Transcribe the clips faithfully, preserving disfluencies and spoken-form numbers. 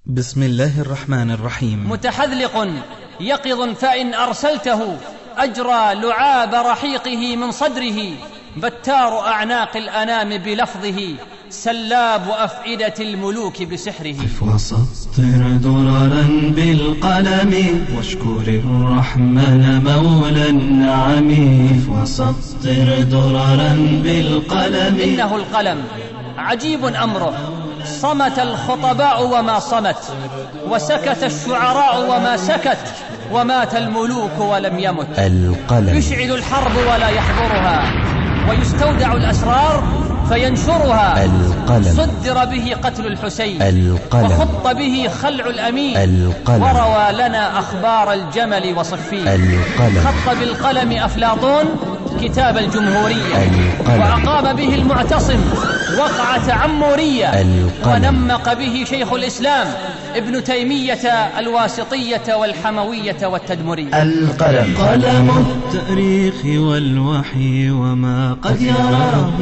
بسم الله الرحمن الرحيم. متحذلق يقظ فإن أرسلته أجرى لعاب رحيقه من صدره، بتار أعناق الأنام بلفظه، سلاب أفئدة الملوك بسحره. وسطر دررا بالقلم واشكر الرحمن مولى النعم. وسطر دررا بالقلم. إنه القلم عجيب أمره، صمت الخطباء وما صمت، وسكت الشعراء وما سكت، ومات الملوك ولم يمت. القلم يشعل الحرب ولا يحضرها، ويستودع الأسرار فينشرها. القلم صدر به قتل الحسين، القلم وخط به خلع الأمين، القلم وروى لنا أخبار الجمل وصفين. القلم خط بالقلم أفلاطون كتاب الجمهورية، القلم وأقام به المعتصم وقعة عمورية، القلم ونمق به شيخ الإسلام ابن تيمية الواسطية والحموية والتدمرية. القلم قلم التاريخ والوحي وما قد يراه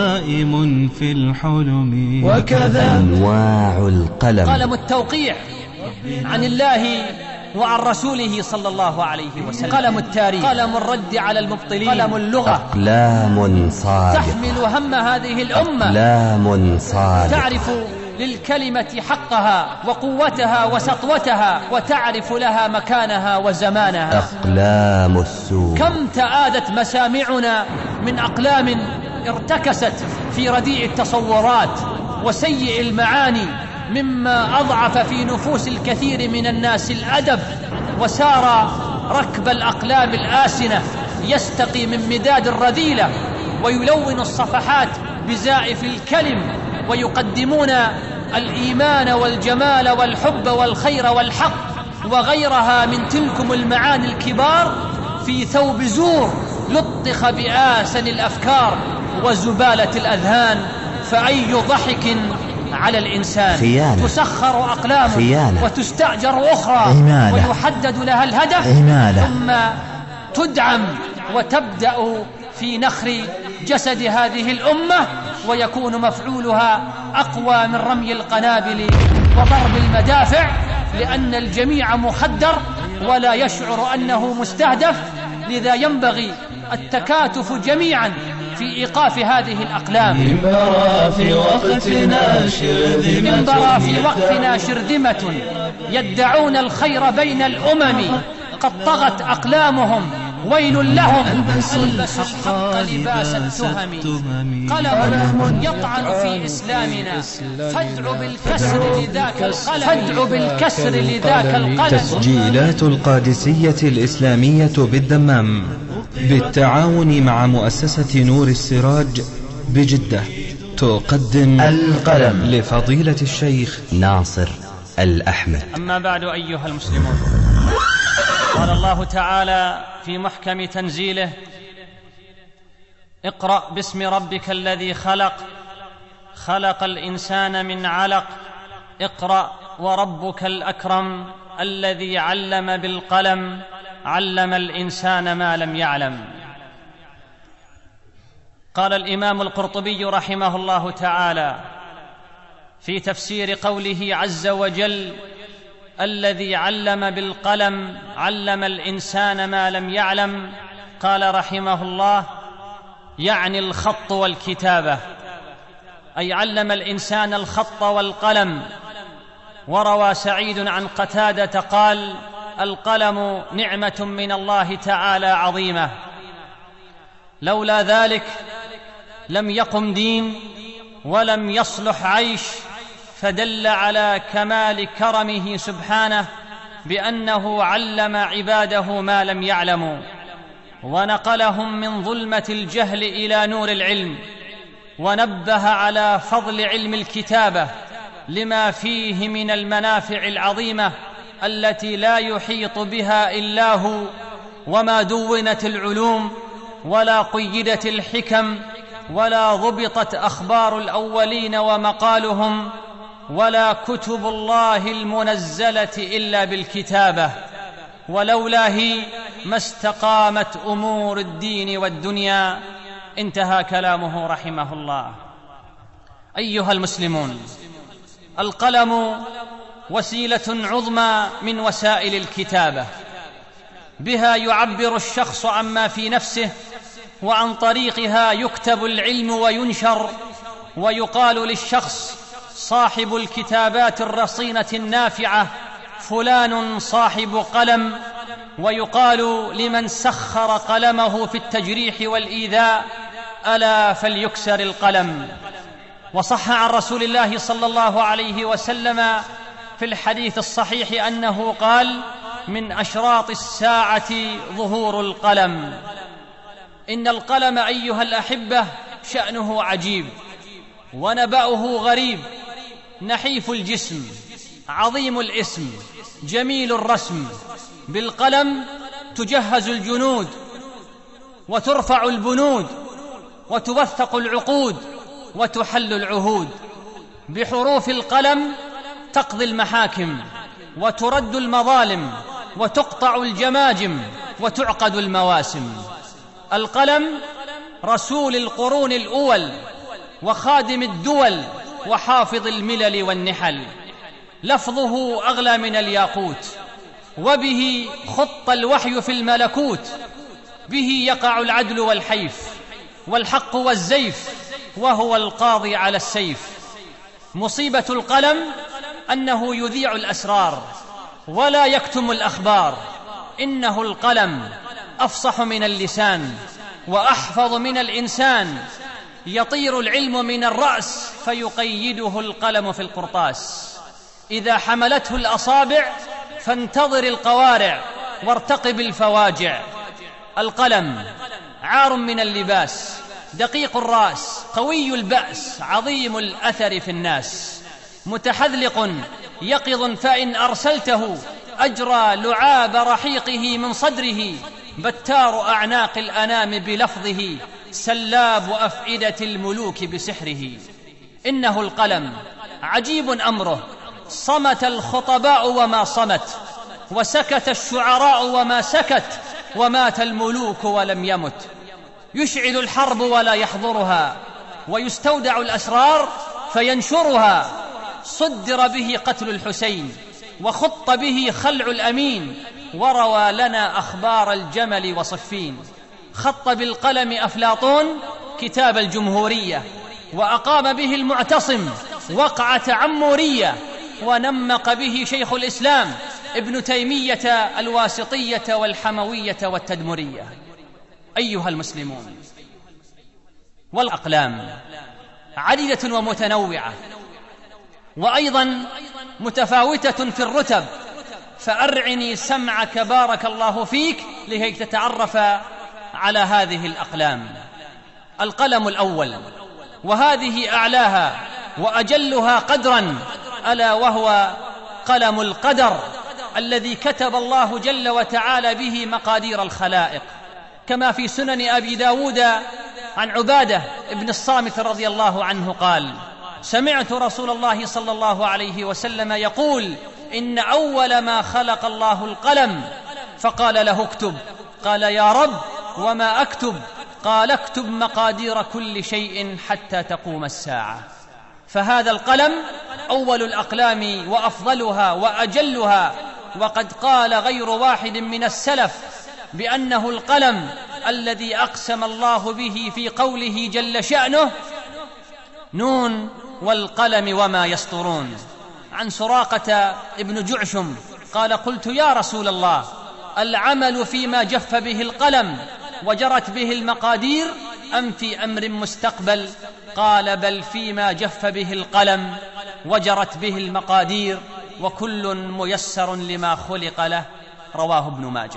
نائم في الحلم. وكذا أنواع القلم: قلم التوقيع عن الله وعن رسوله صلى الله عليه وسلم، قلم التاريخ، قلم الرد على المبطلين، قلم اللغة، أقلام صادقة تحمل هم هذه الأمة، أقلام صادقة تعرف للكلمة حقها وقوتها وسطوتها، وتعرف لها مكانها وزمانها. أقلام السوء: كم تآدت مسامعنا من أقلام ارتكست في رديء التصورات وسيء المعاني، مما أضعف في نفوس الكثير من الناس الأدب، وسار ركب الأقلام الآسنة يستقي من مداد الرذيلة، ويلون الصفحات بزائف الكلم، ويقدمون الإيمان والجمال والحب والخير والحق وغيرها من تلكم المعاني الكبار في ثوب زور لطخ بآسن الأفكار وزبالة الأذهان. فأي ضحك على الإنسان. خيانة. تسخر أقلام خيانة. وتستأجر أخرى، إهمالة. ويحدد لها الهدف، إهمالة. ثم تدعم وتبدأ في نخر جسد هذه الأمة، ويكون مفعولها أقوى من رمي القنابل وضرب المدافع، لأن الجميع مخدر ولا يشعر أنه مستهدف. لذا ينبغي التكاتف جميعا في إيقاف هذه الأقلام. انبرى في وقتنا شرذمة انبرى في وقتنا شرذمة يدعون الخير بين الأمم، قد طغت أقلامهم ويل لهم، ألبسوا الحق لباس التهم. قلم يطعن في إسلامنا، فادع بالكسر لذاك القلم، فادع بالكسر لذاك القلم. تسجيلات القادسية الإسلامية بالدمام بالتعاون مع مؤسسة نور السراج بجدة تقدم القلم لفضيلة الشيخ ناصر الأحمد. أما بعد، أيها المسلمون، قال الله تعالى في محكم تنزيله: اقرأ باسم ربك الذي خلق، خلق الإنسان من علق، اقرأ وربك الأكرم الذي علم بالقلم، علم الإنسان ما لم يعلم. قال الإمام القرطبي رحمه الله تعالى في تفسير قوله عز وجل: الذي علم بالقلم علم الإنسان ما لم يعلم، قال رحمه الله: يعني الخط والكتابة، أي علم الإنسان الخط والقلم. وروى سعيد عن قتادة قال: القلم نعمة من الله تعالى عظيمة، لولا ذلك لم يقم دين ولم يصلح عيش، فدل على كمال كرمه سبحانه بأنه علم عباده ما لم يعلموا، ونقلهم من ظلمة الجهل إلى نور العلم، ونبه على فضل علم الكتابة لما فيه من المنافع العظيمة التي لا يحيط بها إلا هو. وما دونت العلوم ولا قيدت الحكم ولا ضبطت أخبار الأولين ومقالهم ولا كتب الله المنزلة إلا بالكتابة، ولولا هي ما استقامت أمور الدين والدنيا. انتهى كلامه رحمه الله. أيها المسلمون، القلم وسيلة عظمى من وسائل الكتابة، بها يعبر الشخص عما في نفسه، وعن طريقها يكتب العلم وينشر، ويقال للشخص صاحب الكتابات الرصينة النافعة فلان صاحب قلم، ويقال لمن سخر قلمه في التجريح والإيذاء ألا فليكسر القلم. وصح عن رسول الله صلى الله عليه وسلم في الحديث الصحيح أنه قال: من أشراط الساعة ظهور القلم. إن القلم أيها الأحبة شأنه عجيب ونبأه غريب، نحيف الجسم، عظيم الاسم، جميل الرسم. بالقلم تجهز الجنود وترفع البنود وتوثق العقود وتحل العهود. بحروف القلم تقضي المحاكم وترد المظالم وتقطع الجماجم وتعقد المواسم. القلم رسول القرون الأول وخادم الدول وحافظ الملل والنحل، لفظه أغلى من الياقوت، وبه خط الوحي في الملكوت، به يقع العدل والحيف والحق والزيف، وهو القاضي على السيف. مصيبة القلم أنه يذيع الأسرار ولا يكتم الأخبار. إنه القلم أفصح من اللسان وأحفظ من الإنسان، يطير العلم من الرأس فيقيده القلم في القرطاس. إذا حملته الأصابع فانتظر القوارع وارتقب الفواجع. القلم عار من اللباس، دقيق الرأس، قوي البأس، عظيم الأثر في الناس، متحذلق يقظ، فإن أرسلته أجرى لعاب رحيقه من صدره، بتار أعناق الأنام بلفظه، سلاب أفئدة الملوك بسحره. إنه القلم عجيب أمره، صمت الخطباء وما صمت، وسكت الشعراء وما سكت، ومات الملوك ولم يمت. يشعل الحرب ولا يحضرها، ويستودع الأسرار فينشرها. صدر به قتل الحسين، وخط به خلع الأمين، وروى لنا أخبار الجمل وصفين. خط بالقلم أفلاطون كتاب الجمهورية، وأقام به المعتصم وقعة عمورية، ونمق به شيخ الإسلام ابن تيمية الواسطية والحموية والتدمرية. أيها المسلمون، والأقلام عديدة ومتنوعة، وأيضا متفاوتة في الرتب، فأرعني سمعك بارك الله فيك لكي تتعرف على هذه الأقلام. القلم الأول، وهذه أعلاها وأجلها قدرا، ألا وهو قلم القدر، الذي كتب الله جل وتعالى به مقادير الخلائق، كما في سنن أبي داود عن عبادة ابن الصامت رضي الله عنه قال: سمعت رسول الله صلى الله عليه وسلم يقول: إن أول ما خلق الله القلم، فقال له اكتب، قال يا رب وما أكتب؟ قال اكتب مقادير كل شيء حتى تقوم الساعة. فهذا القلم أول الأقلام وأفضلها وأجلها، وقد قال غير واحد من السلف بأنه القلم الذي أقسم الله به في قوله جل شأنه: نون والقلم وما يسطرون. عن سراقة ابن جعشم قال: قلت يا رسول الله، العمل فيما جف به القلم وجرت به المقادير أم في أمر مستقبل؟ قال: بل فيما جف به القلم وجرت به المقادير، وكل ميسر لما خلق له. رواه ابن ماجه.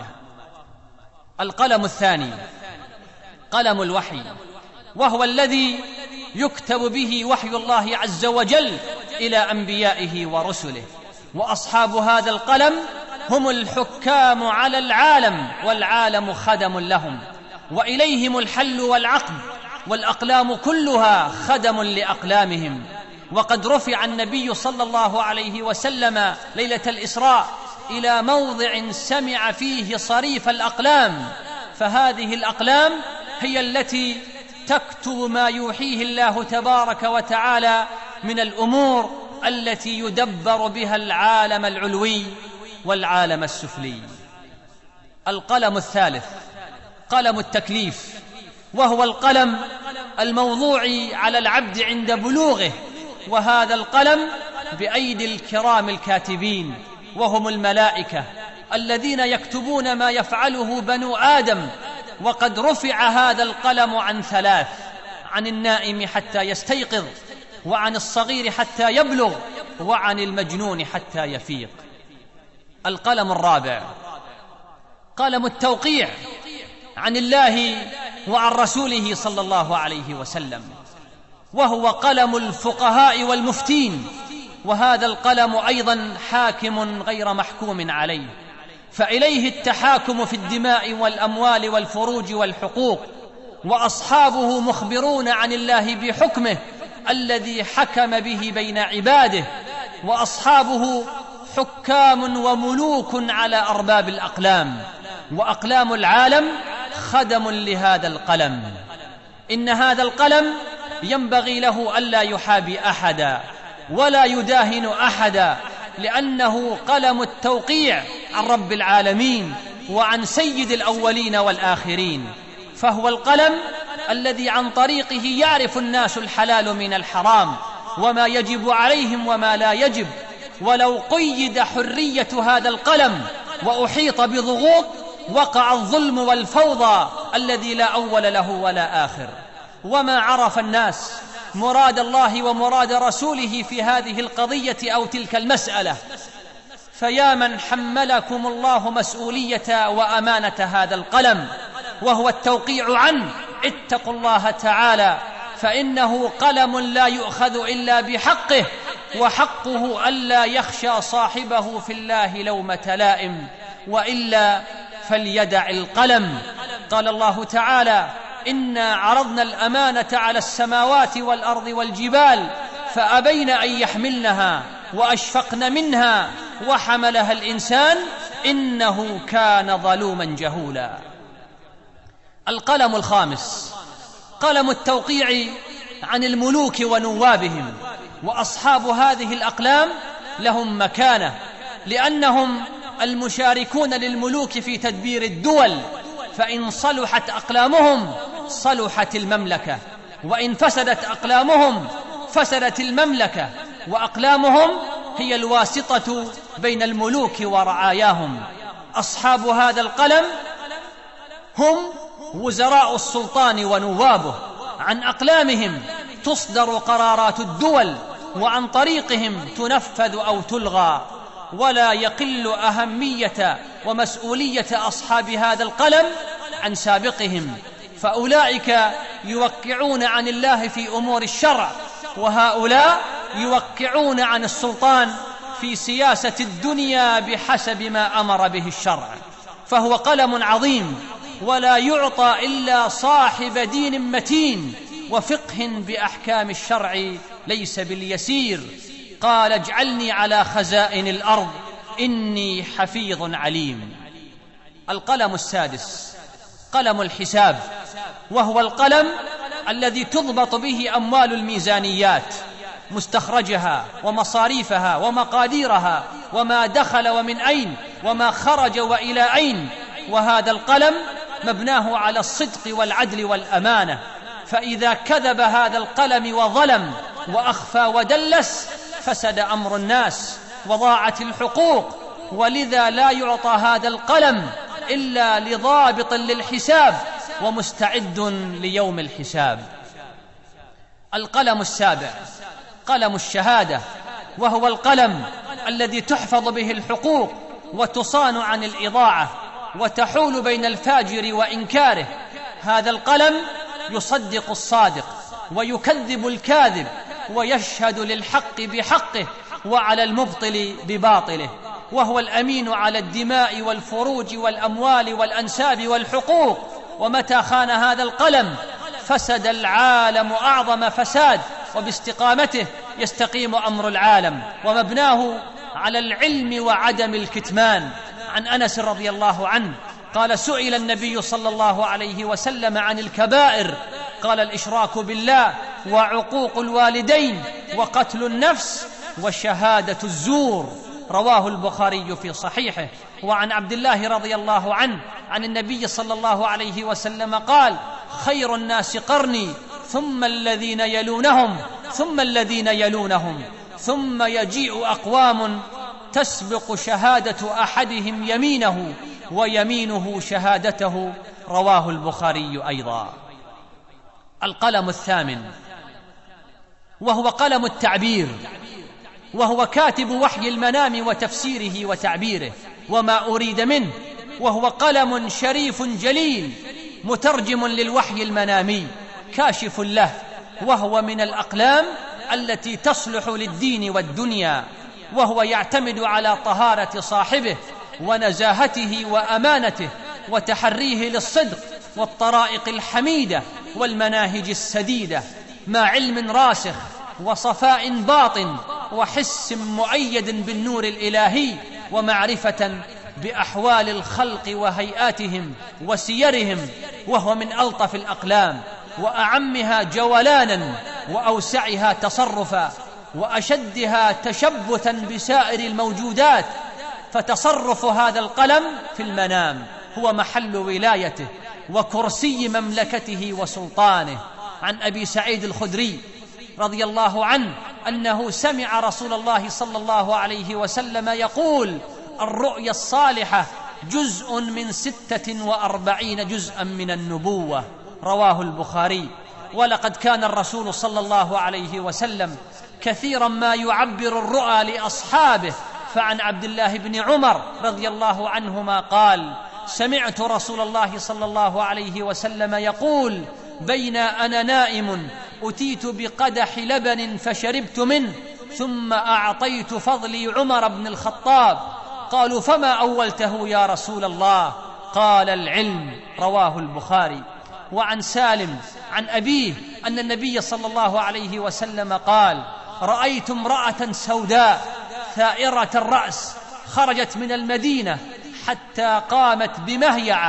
القلم الثاني قلم الوحي، وهو الذي يكتب به وحي الله عز وجل إلى أنبيائه ورسله. وأصحاب هذا القلم هم الحكام على العالم، والعالم خدم لهم، وإليهم الحل والعقد، والأقلام كلها خدم لأقلامهم. وقد رفع النبي صلى الله عليه وسلم ليلة الإسراء إلى موضع سمع فيه صريف الأقلام، فهذه الأقلام هي التي تكتب ما يوحيه الله تبارك وتعالى من الأمور التي يدبر بها العالم العلوي والعالم السفلي. القلم الثالث قلم التكليف، وهو القلم الموضوع على العبد عند بلوغه، وهذا القلم بأيدي الكرام الكاتبين، وهم الملائكة الذين يكتبون ما يفعله بنو آدم. وقد رفع هذا القلم عن ثلاث: عن النائم حتى يستيقظ، وعن الصغير حتى يبلغ، وعن المجنون حتى يفيق. القلم الرابع قلم التوقيع، عن الله وعن رسوله صلى الله عليه وسلم، وهو قلم الفقهاء والمفتين، وهذا القلم أيضا حاكم غير محكوم عليه، فإليه التحاكم في الدماء والأموال والفروج والحقوق، وأصحابه مخبرون عن الله بحكمه الذي حكم به بين عباده، وأصحابه حكام وملوك على أرباب الأقلام، وأقلام العالم خدم لهذا القلم. إن هذا القلم ينبغي له ألا يحابي أحدا ولا يداهن أحدا، لأنه قلم التوقيع عن رب العالمين وعن سيد الأولين والآخرين، فهو القلم الذي عن طريقه يعرف الناس الحلال من الحرام، وما يجب عليهم وما لا يجب. ولو قيد حرية هذا القلم وأحيط بضغوط وقع الظلم والفوضى الذي لا أول له ولا آخر. وما عرف الناس مراد الله ومراد رسوله في هذه القضية أو تلك المسألة، فيا من حملكم الله مسؤولية وأمانة هذا القلم وهو التوقيع عنه، اتقوا الله تعالى، فإنه قلم لا يؤخذ إلا بحقه، وحقه ألا يخشى صاحبه في الله لومة لائم، وإلا فليدع القلم. قال الله تعالى: إنا عرضنا الأمانة على السماوات والأرض والجبال فأبين أن يحملنها وأشفقن منها وحملها الإنسان إنه كان ظلوما جهولا. القلم الخامس قلم التوقيع عن الملوك ونوابهم، وأصحاب هذه الأقلام لهم مكانة، لأنهم المشاركون للملوك في تدبير الدول، فإن صلحت أقلامهم صلحت المملكة، وإن فسدت أقلامهم فسدت المملكة، وأقلامهم هي الواسطة بين الملوك ورعاياهم. أصحاب هذا القلم هم وزراء السلطان ونوابه، عن أقلامهم تصدر قرارات الدول، وعن طريقهم تنفذ أو تلغى. ولا يقل أهمية ومسؤولية أصحاب هذا القلم عن سابقهم، فأولئك يوقعون عن الله في أمور الشرع، وهؤلاء يوقعون عن السلطان في سياسة الدنيا بحسب ما أمر به الشرع. فهو قلم عظيم، ولا يعطى إلا صاحب دين متين وفقه بأحكام الشرع ليس باليسير. قال: اجعلني على خزائن الأرض إني حفيظ عليم. القلم السادس قلم الحساب، وهو القلم الذي تضبط به أموال الميزانيات، مستخرجها ومصاريفها ومقاديرها، وما دخل ومن أين، وما خرج وإلى أين. وهذا القلم مبناه على الصدق والعدل والأمانة، فإذا كذب هذا القلم وظلم وأخفى ودلس فسد أمر الناس وضاعت الحقوق. ولذا لا يعطى هذا القلم إلا لضابط للحساب ومستعد ليوم الحساب. القلم السابع قلم الشهادة، وهو القلم الذي تحفظ به الحقوق وتصان عن الإضاعة، وتحول بين الفاجر وإنكاره. هذا القلم يصدق الصادق ويكذب الكاذب، ويشهد للحق بحقه وعلى المبطل بباطله، وهو الأمين على الدماء والفروج والأموال والأنساب والحقوق. ومتى خان هذا القلم فسد العالم أعظم فساد، وباستقامته يستقيم أمر العالم، ومبناه على العلم وعدم الكتمان. عن أنس رضي الله عنه قال: سئل النبي صلى الله عليه وسلم عن الكبائر، قال: الإشراك بالله، وعقوق الوالدين، وقتل النفس. وشهادة الزور. رواه البخاري في صحيحه. وعن عبد الله رضي الله عنه عن النبي صلى الله عليه وسلم قال: خير الناس قرني ثم الذين يلونهم ثم الذين يلونهم ثم يجيء أقوام تسبق شهادة أحدهم يمينه ويمينه شهادته. رواه البخاري أيضا. القلم الثامن وهو قلم التعبير، وهو كاتب وحي المنام وتفسيره وتعبيره وما أريد منه، وهو قلم شريف جليل مترجم للوحي المنامي كاشف له، وهو من الأقلام التي تصلح للدين والدنيا، وهو يعتمد على طهارة صاحبه ونزاهته وأمانته وتحريه للصدق والطرائق الحميدة والمناهج السديدة، مع علم راسخ وصفاء باطن وحس مؤيد بالنور الإلهي ومعرفة بأحوال الخلق وهيئاتهم وسيرهم، وهو من ألطف الأقلام وأعمها جولانا وأوسعها تصرفا وأشدها تشبثا بسائر الموجودات. فتصرف هذا القلم في المنام هو محل ولايته وكرسي مملكته وسلطانه. عن أبي سعيد الخدري رضي الله عنه أنه سمع رسول الله صلى الله عليه وسلم يقول: الرؤيا الصالحة جزء من ستة وأربعين جزءا من النبوة. رواه البخاري. ولقد كان الرسول صلى الله عليه وسلم كثيرا ما يعبر الرؤى لأصحابه. فعن عبد الله بن عمر رضي الله عنهما قال: سمعت رسول الله صلى الله عليه وسلم يقول: بين أنا نائم أتيت بقدح لبن فشربت منه ثم أعطيت فضلي عمر بن الخطاب. قالوا: فما أولته يا رسول الله؟ قال: العلم. رواه البخاري. وعن سالم عن أبيه أن النبي صلى الله عليه وسلم قال: رأيت امرأة سوداء ثائرة الرأس خرجت من المدينة حتى قامت بمهيعة،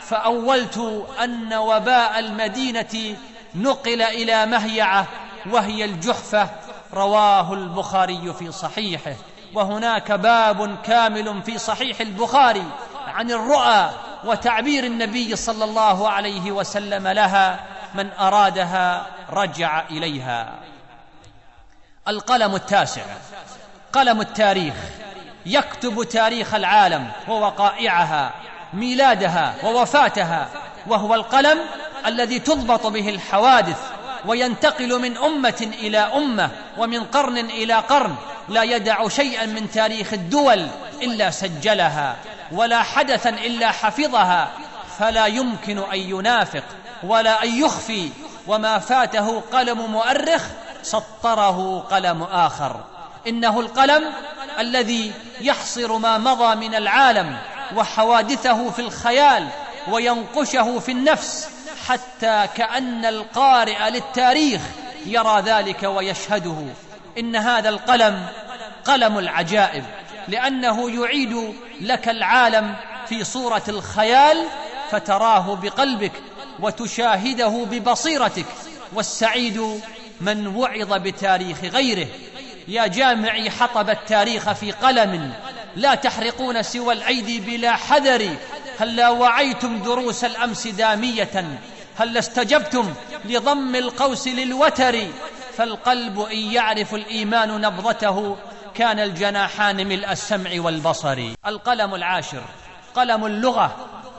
فأولت أن وباء المدينة نقل إلى مهيعة وهي الجحفة. رواه البخاري في صحيحه. وهناك باب كامل في صحيح البخاري عن الرؤى وتعبير النبي صلى الله عليه وسلم لها، من أرادها رجع إليها. القلم التاسع قلم التاريخ، يكتب تاريخ العالم ووقائعها، ميلادها ووفاتها، وهو القلم الذي تضبط به الحوادث وينتقل من أمة إلى أمة ومن قرن إلى قرن، لا يدع شيئا من تاريخ الدول إلا سجلها، ولا حدثا إلا حفظها، فلا يمكن أن ينافق ولا أن يخفي، وما فاته قلم مؤرخ سطره قلم آخر. إنه القلم الذي يحصر ما مضى من العالم وحوادثه في الخيال وينقشه في النفس، حتى كأن القارئ للتاريخ يرى ذلك ويشهده. إن هذا القلم قلم العجائب، لأنه يعيد لك العالم في صورة الخيال فتراه بقلبك وتشاهده ببصيرتك، والسعيد من وعظ بتاريخ غيره. يا جامعي حطب التاريخ في قلم، لا تحرقون سوى الأيدي بلا حذر. هلا وعيتم دروس الأمس دامية، هل استجبتم لضم القوس للوتر. فالقلب إن يعرف الإيمان نبضته كان الجناحان ملء السمع والبصر. القلم العاشر قلم اللغة،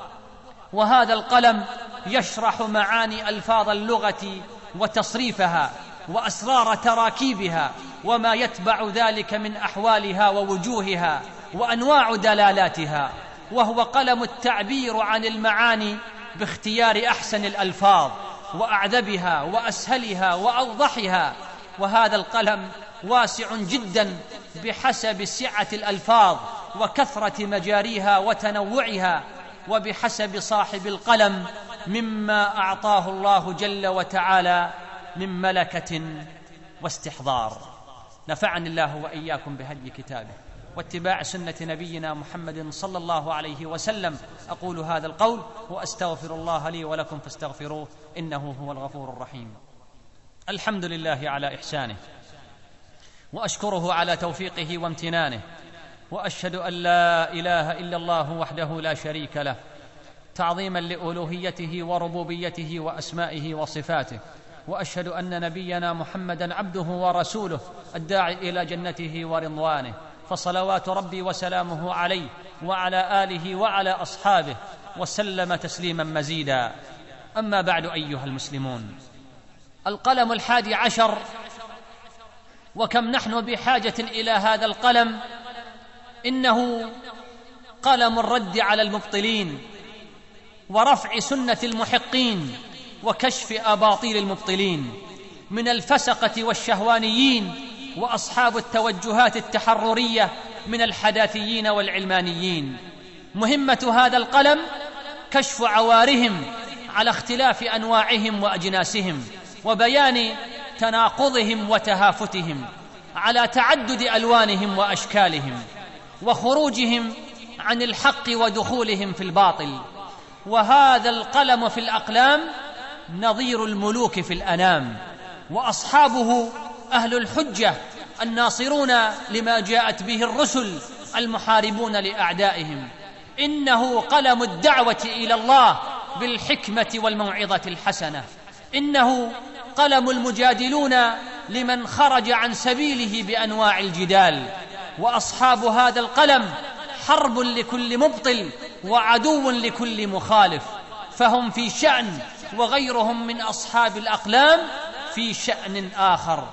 وهذا القلم يشرح معاني ألفاظ اللغة وتصريفها وأسرار تراكيبها وما يتبع ذلك من أحوالها ووجوهها وأنواع دلالاتها، وهو قلم التعبير عن المعاني باختيار أحسن الألفاظ وأعذبها وأسهلها وأوضحها. وهذا القلم واسع جدا بحسب سعة الألفاظ وكثرة مجاريها وتنوعها، وبحسب صاحب القلم مما أعطاه الله جل وتعالى من ملكة واستحضار. نفعني الله وإياكم بهدي كتابه واتباع سنة نبينا محمد صلى الله عليه وسلم. أقول هذا القول وأستغفر الله لي ولكم فاستغفروه إنه هو الغفور الرحيم. الحمد لله على إحسانه، وأشكره على توفيقه وامتنانه، وأشهد أن لا إله إلا الله وحده لا شريك له تعظيما لألوهيته وربوبيته وأسمائه وصفاته، وأشهد أن نبينا محمدًا عبده ورسوله الداعي إلى جنته ورضوانه، فصلوات ربي وسلامه عليه وعلى آله وعلى أصحابه وسلم تسليما مزيدا. أما بعد أيها المسلمون، القلم الحادي عشر، وكم نحن بحاجة إلى هذا القلم. إنه قلم الرد على المبطلين ورفع سنة المحقين وكشف أباطيل المبطلين من الفسقة والشهوانيين وأصحاب التوجهات التحررية من الحداثيين والعلمانيين. مهمة هذا القلم كشف عوارهم على اختلاف أنواعهم وأجناسهم، وبيان تناقضهم وتهافتهم، على تعدد ألوانهم وأشكالهم، وخروجهم عن الحق ودخولهم في الباطل. وهذا القلم في الأقلام نظير الملوك في الأنام، وأصحابه أهل الحجة الناصرون لما جاءت به الرسل المحاربون لأعدائهم. إنه قلم الدعوة إلى الله بالحكمة والموعظة الحسنة. إنه قلم المجادلون لمن خرج عن سبيله بأنواع الجدال. وأصحاب هذا القلم حرب لكل مبطل وعدو لكل مخالف، فهم في شأن وغيرهم من أصحاب الأقلام في شأن آخر،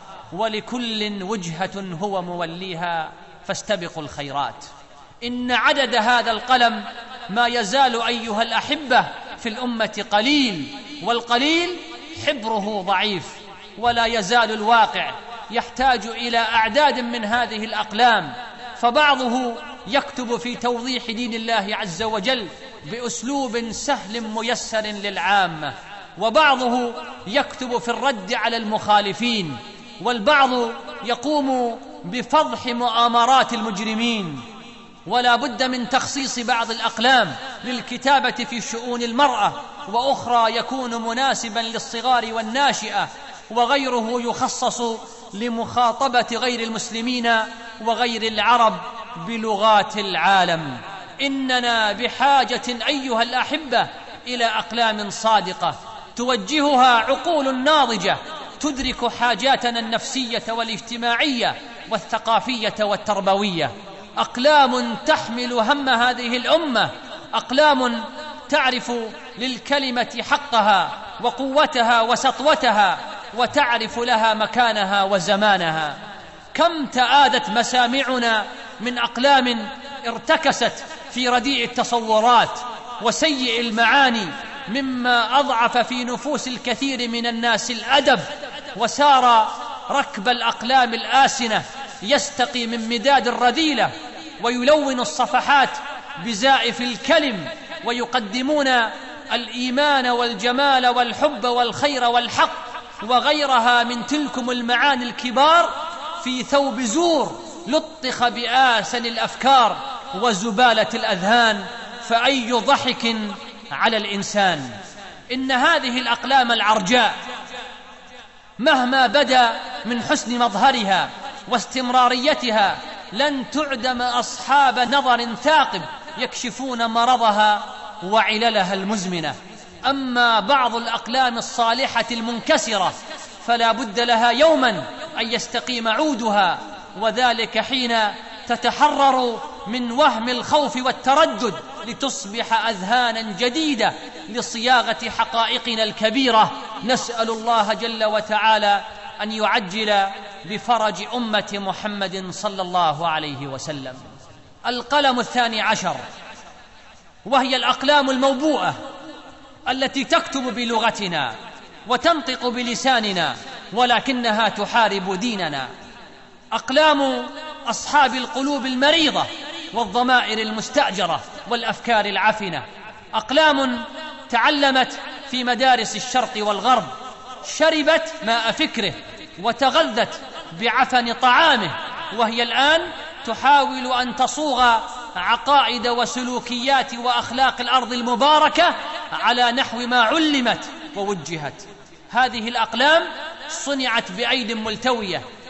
ولكل وجهة هو موليها، فاستبقوا الخيرات. إن عدد هذا القلم ما يزال أيها الأحبة في الأمة قليل، والقليل حبره ضعيف، ولا يزال الواقع يحتاج إلى أعداد من هذه الأقلام. فبعضه يكتب في توضيح دين الله عز وجل بأسلوب سهل ميسر للعامة، وبعضه يكتب في الرد على المخالفين، والبعض يقوم بفضح مؤامرات المجرمين. ولا بد من تخصيص بعض الأقلام للكتابة في شؤون المرأة، وأخرى يكون مناسبا للصغار والناشئة، وغيره يخصص لمخاطبة غير المسلمين وغير العرب بلغات العالم. إننا بحاجة أيها الأحبة إلى أقلام صادقة توجهها عقول ناضجة تدرك حاجاتنا النفسية والاجتماعية والثقافية والتربوية. أقلام تحمل هم هذه الأمة، أقلام تعرف للكلمة حقها وقوتها وسطوتها، وتعرف لها مكانها وزمانها. كم تآدت مسامعنا من أقلام ارتكست في رديء التصورات وسيء المعاني، مما أضعف في نفوس الكثير من الناس الأدب، وسار ركب الأقلام الآسنة يستقي من مداد الرذيلة، ويلون الصفحات بزائف الكلم، ويقدمون الإيمان والجمال والحب والخير والحق وغيرها من تلكم المعاني الكبار في ثوب زور لطخ بآسن الأفكار وزبالة الأذهان، فأي ضحك على الإنسان. إن هذه الأقلام العرجاء مهما بدا من حسن مظهرها واستمراريتها لن تعدم أصحاب نظر ثاقب يكشفون مرضها وعللها المزمنة. أما بعض الأقلام الصالحة المنكسرة فلا بد لها يوما أن يستقيم عودها، وذلك حين تتحرر من وهم الخوف والتردد لتصبح أذهانا جديدة لصياغة حقائقنا الكبيرة. نسأل الله جل وتعالى أن يعجل بفرج أمة محمد صلى الله عليه وسلم. القلم الثاني عشر، وهي الأقلام الموبوءة التي تكتب بلغتنا وتنطق بلساننا، ولكنها تحارب ديننا. أقلام أصحاب القلوب المريضة والضمائر المستأجرة والأفكار العفنة. أقلام تعلمت في مدارس الشرق والغرب، شربت ماء فكره وتغذت بعفن طعامه، وهي الآن تحاول أن تصوغ عقائد وسلوكيات وأخلاق الأرض المباركة على نحو ما علمت ووجهت. هذه الأقلام صنعت بأيد ملتوية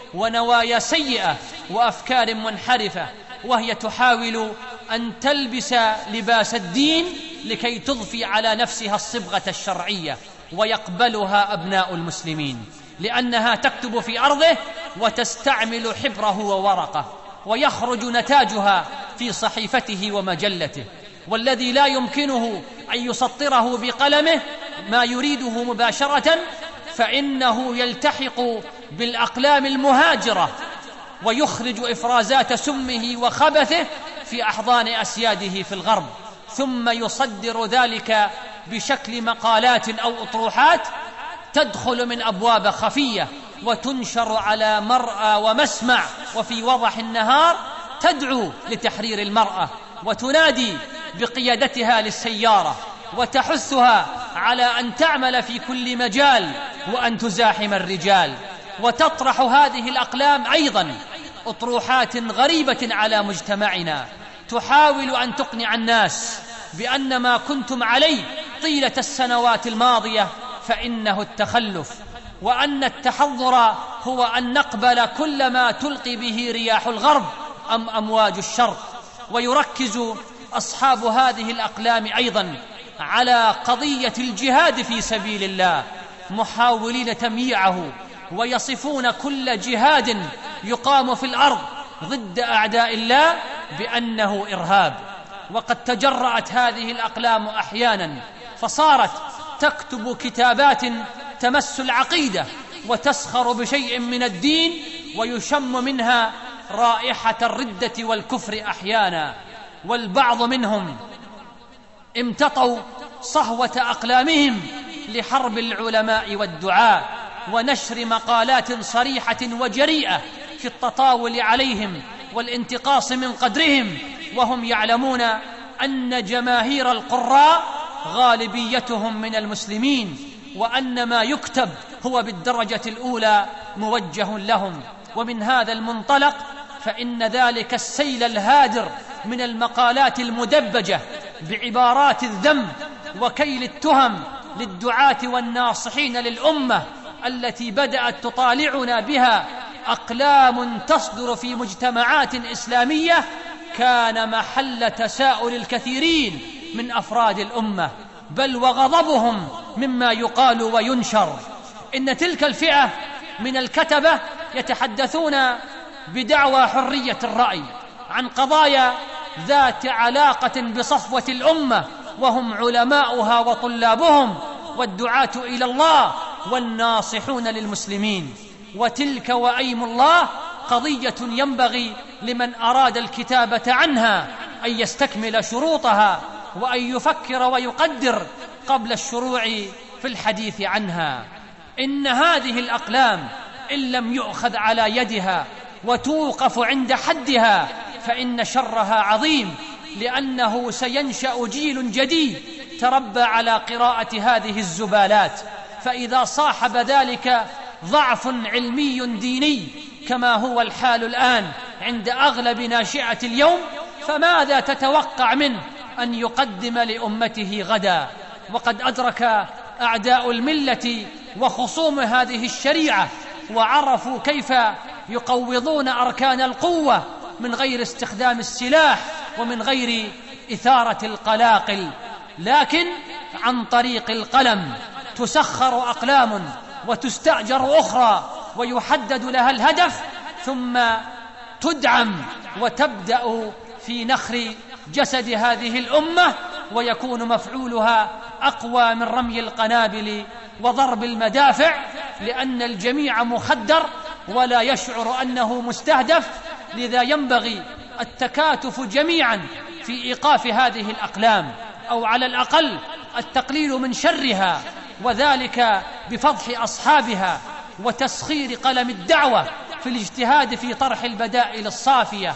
ونوايا سيئة وأفكار منحرفة، وهي تحاول أن تلبس لباس الدين لكي تضفي على نفسها الصبغة الشرعية ويقبلها أبناء المسلمين، لأنها تكتب في أرضه وتستعمل حبره وورقه، ويخرج نتاجها في صحيفته ومجلته. والذي لا يمكنه أن يسطره بقلمه ما يريده مباشرة فإنه يلتحق بالأقلام المهاجرة ويخرج إفرازات سمه وخبثه في أحضان أسياده في الغرب، ثم يصدر ذلك بشكل مقالات أو أطروحات تدخل من أبواب خفية وتنشر على مرأى ومسمع وفي وضح النهار، تدعو لتحرير المرأة وتنادي بقيادتها للسيارة وتحثها على أن تعمل في كل مجال وأن تزاحم الرجال. وتطرح هذه الأقلام أيضا أطروحات غريبة على مجتمعنا تحاول أن تقنع الناس بأن ما كنتم عليه طيلة السنوات الماضية فإنه التخلف، وأن التحضر هو أن نقبل كل ما تلقي به رياح الغرب أم أمواج الشرق. ويركز أصحاب هذه الأقلام أيضا على قضية الجهاد في سبيل الله، محاولين تمييعه، ويصفون كل جهاد يقام في الأرض ضد أعداء الله بأنه إرهاب. وقد تجرأت هذه الأقلام أحيانا فصارت تكتب كتابات تمس العقيدة وتسخر بشيء من الدين، ويشم منها رائحة الردة والكفر أحيانا. والبعض منهم امتطوا صهوة أقلامهم لحرب العلماء والدعاء ونشر مقالات صريحة وجريئة في التطاول عليهم والانتقاص من قدرهم، وهم يعلمون أن جماهير القراء غالبيتهم من المسلمين، وأن ما يكتب هو بالدرجة الأولى موجه لهم. ومن هذا المنطلق فإن ذلك السيل الهادر من المقالات المدبجة بعبارات الذم وكيل التهم للدعاة والناصحين للأمة التي بدأت تطالعنا بها أقلام تصدر في مجتمعات إسلامية كان محل تساؤل الكثيرين من أفراد الأمة، بل وغضبهم مما يقال وينشر. إن تلك الفئة من الكتبة يتحدثون بدعوى حرية الرأي عن قضايا ذات علاقة بصفوة الأمة، وهم علماؤها وطلابهم والدعاة إلى الله والناصحون للمسلمين. وتلك وأيم الله قضية ينبغي لمن أراد الكتابة عنها أن يستكمل شروطها وأن يفكر ويقدر قبل الشروع في الحديث عنها. إن هذه الأقلام إن لم يؤخذ على يدها وتوقف عند حدها فإن شرها عظيم، لأنه سينشأ جيل جديد تربى على قراءة هذه الزبالات، فإذا صاحب ذلك ضعف علمي ديني كما هو الحال الآن عند أغلب ناشئة اليوم، فماذا تتوقع منه أن يقدم لأمته غدا؟ وقد أدرك أعداء الملة وخصوم هذه الشريعة وعرفوا كيف يقوضون أركان القوة من غير استخدام السلاح ومن غير إثارة القلاقل، لكن عن طريق القلم تسخر أقلام وتستأجر أخرى ويحدد لها الهدف، ثم تدعم وتبدأ في نخر جسد هذه الأمة، ويكون مفعولها أقوى من رمي القنابل وضرب المدافع، لأن الجميع مخدر ولا يشعر أنه مستهدف. لذا ينبغي التكاتف جميعا في إيقاف هذه الأقلام، أو على الأقل التقليل من شرها، وذلك بفضح أصحابها وتسخير قلم الدعوة في الاجتهاد في طرح البدائل الصافية،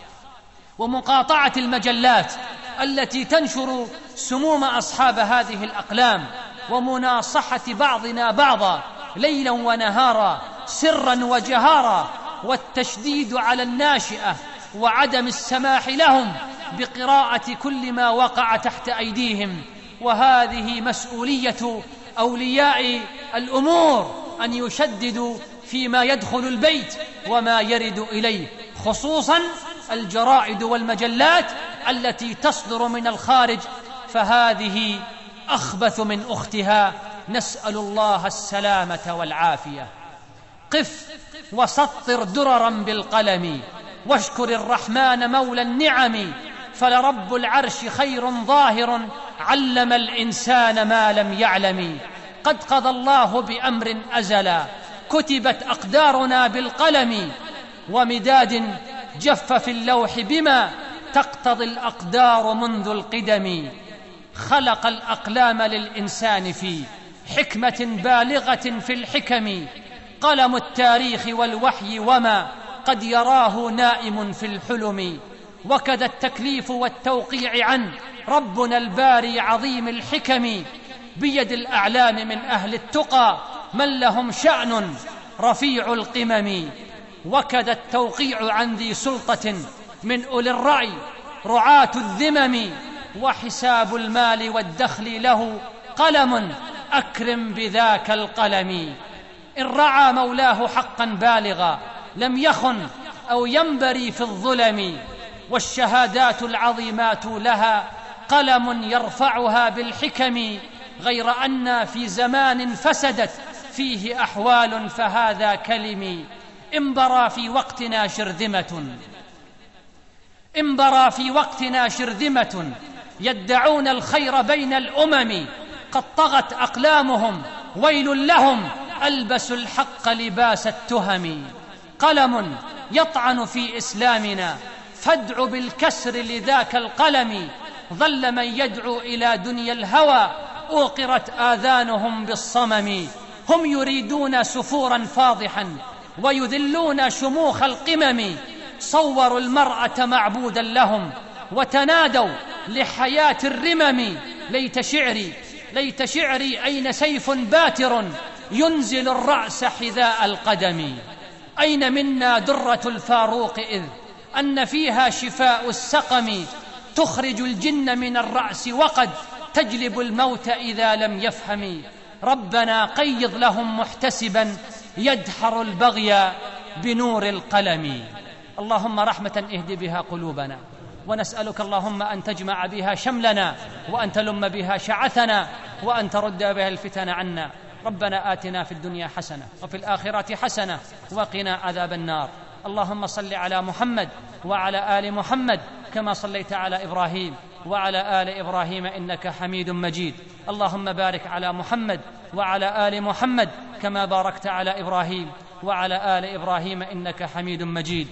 ومقاطعة المجلات التي تنشر سموم أصحاب هذه الأقلام، ومناصحة بعضنا بعضا ليلا ونهارا سرا وجهارا، والتشديد على الناشئة وعدم السماح لهم بقراءة كل ما وقع تحت أيديهم. وهذه مسؤولية أولياء الأمور أن يشددوا فيما يدخل البيت وما يرد إليه، خصوصا الجرائد والمجلات التي تصدر من الخارج، فهذه أخبث من أختها، نسأل الله السلامة والعافية. قف وسطر دررا بالقلم، واشكر الرحمن مولى النعم، فلرب العرش خير ظاهر، علم الإنسان ما لم يعلم. قد قضى الله بأمر أزلا، كتبت أقدارنا بالقلم، ومداد جف في اللوح بما تقتضي الأقدار منذ القدم. خلق الأقلام للإنسان في حكمة بالغة في الحكم، قلم التاريخ والوحي وما قد يراه نائم في الحلم. وكذا التكليف والتوقيع عن ربنا الباري عظيم الحكم، بيد الأعلام من أهل التقى من لهم شأن رفيع القمم. وكذا التوقيع عن ذي سلطة من أولي الرعي رعاة الذمم، وحساب المال والدخل له قلم، أكرم بذاك القلم. إن رعى مولاه حقا بالغا لم يخن أو ينبري في الظلم، والشهادات العظيمات لها قلم يرفعها بالحكم. غير أن في زمان فسدت فيه أحوال فهذا كلمي. انبرى في وقتنا شرذمة انبرى في وقتنا شرذمة يدعون الخير بين الأمم، قد طغت أقلامهم ويل لهم، ألبسوا الحق لباس التهم. قلم يطعن في إسلامنا فادع بالكسر لذاك القلم، ظل من يدعو إلى دنيا الهوى أوقرت آذانهم بالصمم. هم يريدون سفورا فاضحا ويذلون شموخ القمم، صوروا المرأة معبودا لهم وتنادوا لحياة الرمم. ليت شعري ليت شعري أين سيف باتر ينزل الرأس حذاء القدم. أين منا درة الفاروق إذ أن فيها شفاء السقم، تخرج الجن من الرأس وقد تجلب الموت إذا لم يفهم. ربنا قيض لهم محتسبا يدحر البغي بنور القلم. اللهم رحمة اهد بها قلوبنا، ونسألك اللهم أن تجمع بها شملنا، وأن تلم بها شعثنا، وأن ترد بها الفتن عنا. ربنا آتنا في الدنيا حسنة وفي الآخرة حسنة وقنا عذاب النار. اللهم صل على محمد وعلى آل محمد كما صليت على إبراهيم وعلى آل إبراهيم إنك حميد مجيد. اللهم بارك على محمد وعلى آل محمد كما باركت على إبراهيم وعلى آل إبراهيم إنك حميد مجيد.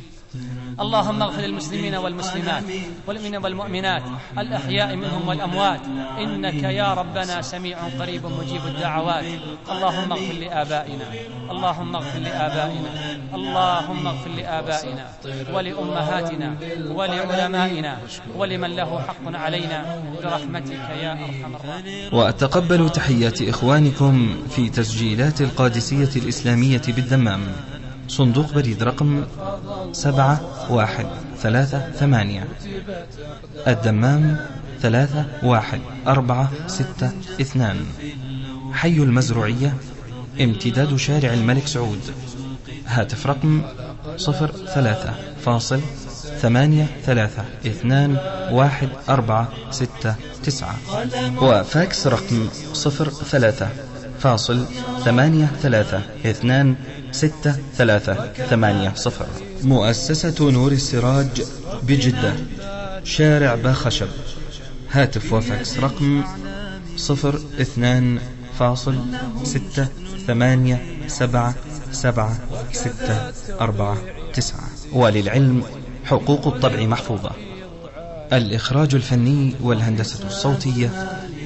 اللهم اغفر للمسلمين والمسلمات والمؤمنين والمؤمنات الأحياء منهم والأموات، إنك يا ربنا سميع قريب مجيب الدعوات. اللهم اغفر لآبائنا اللهم اغفر لآبائنا اللهم اغفر لآبائنا ولأمهاتنا ولعلمائنا ولمن له حق علينا برحمتك يا أرحم الراحمين. وأتقبل تحيات إخوانكم في تسجيلات القادسية الإسلامية بالدمام، صندوق بريد رقم سبعة واحد ثلاثة ثمانية، الدمام ثلاثة واحد أربعة ستة اثنان، حي المزروعية، امتداد شارع الملك سعود. هاتف رقم صفر ثلاثة فاصل ثمانية ثلاثة اثنان واحد أربعة ستة تسعة، وفاكس رقم صفر ثلاثة فاصل ثمانية ثلاثة اثنان ستة ثلاثة ثمانية صفر. مؤسسة نور السراج بجدة، شارع باخشب. هاتف وفاكس رقم صفر اثنان فاصل ستة ثمانية سبعة سبعة ستة أربعة تسعة. وللعلم حقوق الطبع محفوظة. الإخراج الفني والهندسة الصوتية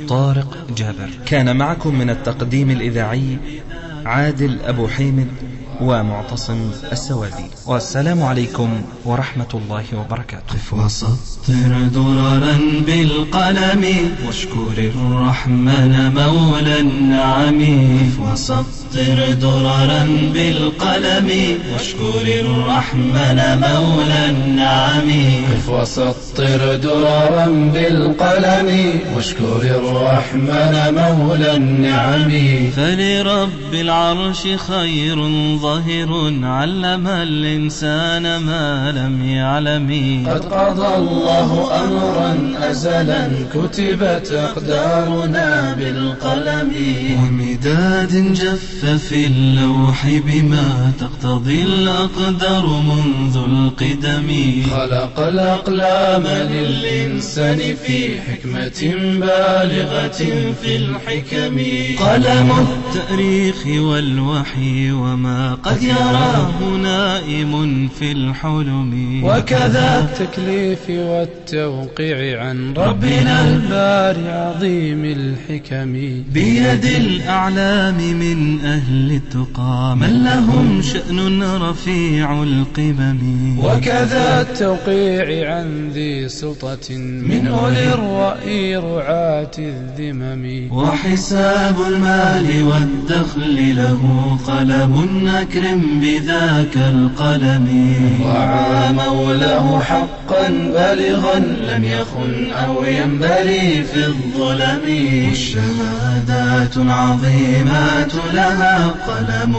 طارق جابر. كان معكم من التقديم الإذاعي عادل أبو حيمد ومعتصم السوادي. والسلام عليكم ورحمة الله وبركاته. قف وسطر دررا بالقلم واشكر الرحمن مولى النعم. قف وسطر دررا بالقلم واشكر الرحمن مولى النعم. قف وسطر دررا بالقلم واشكر الرحمن مولى النعم. فلرب العرش خير ظاهر علم الإنسان ما لم يعلم. قد قضى الله أمرا أزلا كتبت أقدارنا بالقلم. ومداد جف في اللوح بما تقتضي الأقدار منذ القدم. خلق الأقلام للإنسان في حكمة بالغة في الحكم. قلم التاريخ والوحي وما قد يراه نائم في الحلم. وكذا التكليف والتوقيع عن ربنا الباري عظيم الحكم. بيد الأعلام من أهل التقى من لهم شأن رفيع القمم. وكذا التوقيع عن ذي سلطة من أولي الرأي رعاة الذمم. وحساب المال والدخل له قلم أكرم بذاك القلم. وعى مولاه حقا بالغا لم يخن أو ينبري في الظلم. والشهادات العظيمات لها قلم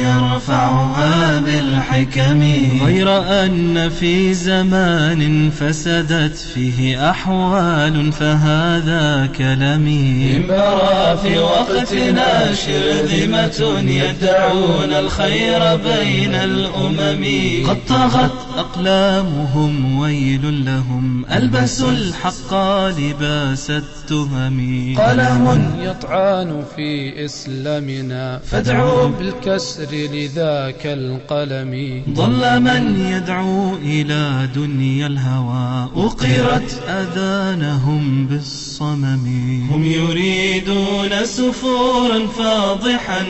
يرفعها بالحكم. غير أن في زمان فسدت فيه أحوال فهذا كلمي. إن برا في وقتنا شرذمة يدعون الخير بين الأمم. قد طغت أقلامهم ويل لهم ألبسوا الحق لباس التهم. قلم يطعن في إسلامنا فادعوا بالكسر لذاك القلم. ضل من يدعو إلى دنيا الهوى أقرت أذانهم بالصمم. هم يريدون سفورا فاضحا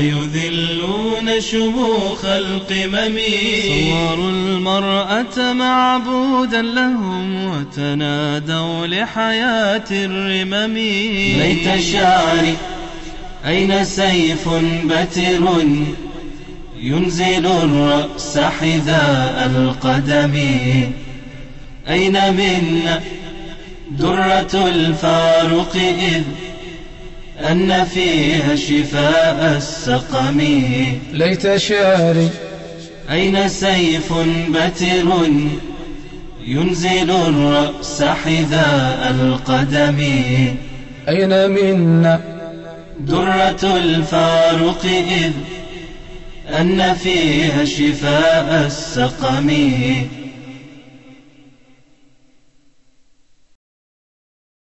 ويذلون شموخ القمم. صوروا المرأة معبودا لهم وتنادوا لحياة الرمم. ليت شعري أين سيف بتر ينزل الرأس حذاء القدم. أين منا درة الفاروق إذ أن فيها شفاء السقم. ليت شعري أين سيف بتر ينزل الرأس حذاء القدم. أين منا درة الفاروق إذ أن فيها شفاء السقم.